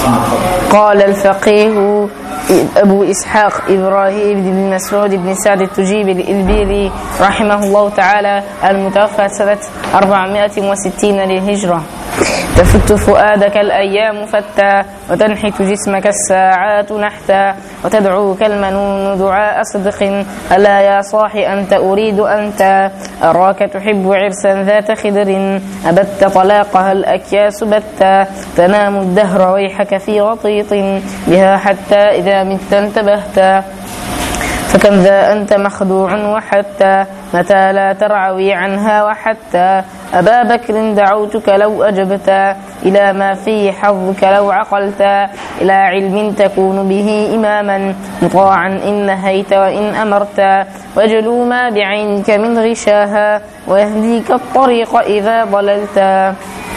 قال الفقيه أبو إسحاق إبراهيم بن مسعود بن سعد التجيبي الإلبيري رحمه الله تعالى، المتوفى سنة 460 للهجرة: تفت فؤادك الأيام فتى، وتنحت جسمك الساعات نحتا، وتدعوك المنون دعاء صدق، ألا يا صاح أنت أريد أنت، أراك تحب عرسا ذات خدر، أبت طلاقها الأكياس بتا، تنام الدهر ويحك في غطيط بها حتى إذا مت انتبهتا، فكم ذا أنت مخدوع وحتى، متى لا ترعوي عنها وحتى، أبا بكر دعوتك لو أجبتا، إلى ما فيه حظك لو عقلتا، إلى علم تكون به إماما مطاعا إن نهيت وإن أمرتا، وجلو ما بعينك من غشاها، ويهديك الطريق إذا ضللتا،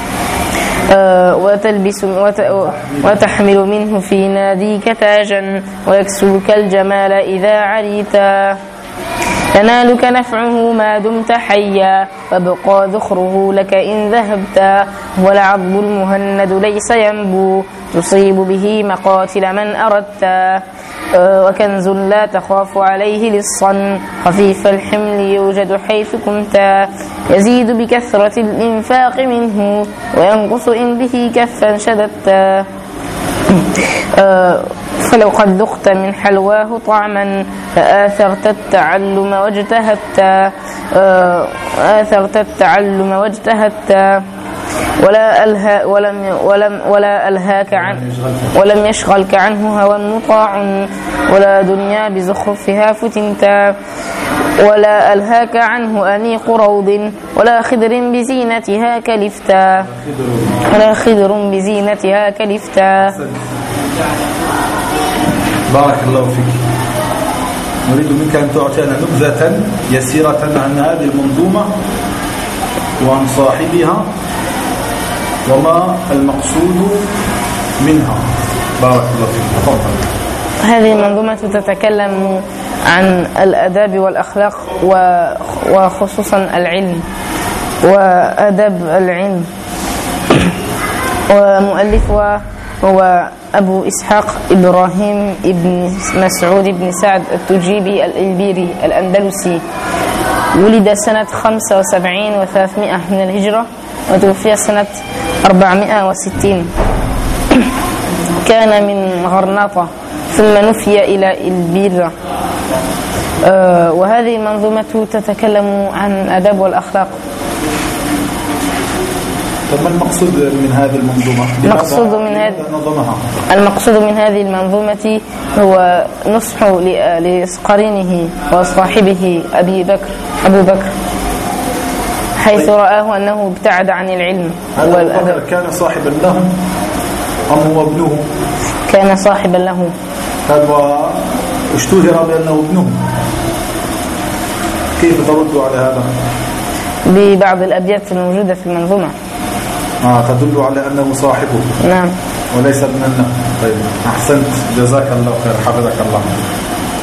وتلبس وتحمل منه في ناديك تاجا، ويكسوك الجمال إذا عليتا، ينالك نفعه ما دمت حيا، وابقى ذخره لك إن ذهبتا، والعضب المهند ليس ينبو، تصيب به مقاتل من أردتا، وكنز لا تخاف عليه لصا، خفيف الحمل يوجد حيث كنتا، يزيد بكثرة الإنفاق منه، وينقص إن به كفا شددتا، فلو قد ذقت من حلواه طعما، فآثرت التعلم واجتهدت، ولا ألهاك ولم يشغلك عنه هوى مطاع، ولا دنيا بزخرفها فتنتا، ولا ألهاك عنه أنيق روض، ولا خدر بزينتها كلفتا. بارك الله فيك. نريد منك أن تعطينا نبذة يسيرة عن هذه المنظومة وعن صاحبها وما المقصود منها. بارك الله فيك. تفضل. هذه المنظومة تتكلم عن الآداب والأخلاق، وخصوصا العلم وآداب العلم، ومؤلفها هو أبو إسحاق إبراهيم بن مسعود بن سعد التجيبي الإلبيري الأندلسي، ولد سنة 75 و300 من الهجرة، وتوفي سنة 460. كان من غرناطة ثم نفي إلى إلبيرة. وهذه المنظومة تتكلم عن الآداب والأخلاق. طب ما المقصود من هذه المنظومة؟ المقصود من هذه المنظومة هو نصح لقرينه وصاحبه أبو بكر، حيث رآه أنه ابتعد عن العلم والأدب. كان صاحبا له أم هو ابنه؟ كان صاحبا له. واشتهر بأنه ابنه، كيف ترد على هذا؟ ببعض الأبيات الموجودة في المنظومة تدل على أنه صاحبه. نعم، وليس ابنا. طيب، أحسنت، جزاك الله خير، حفظك الله.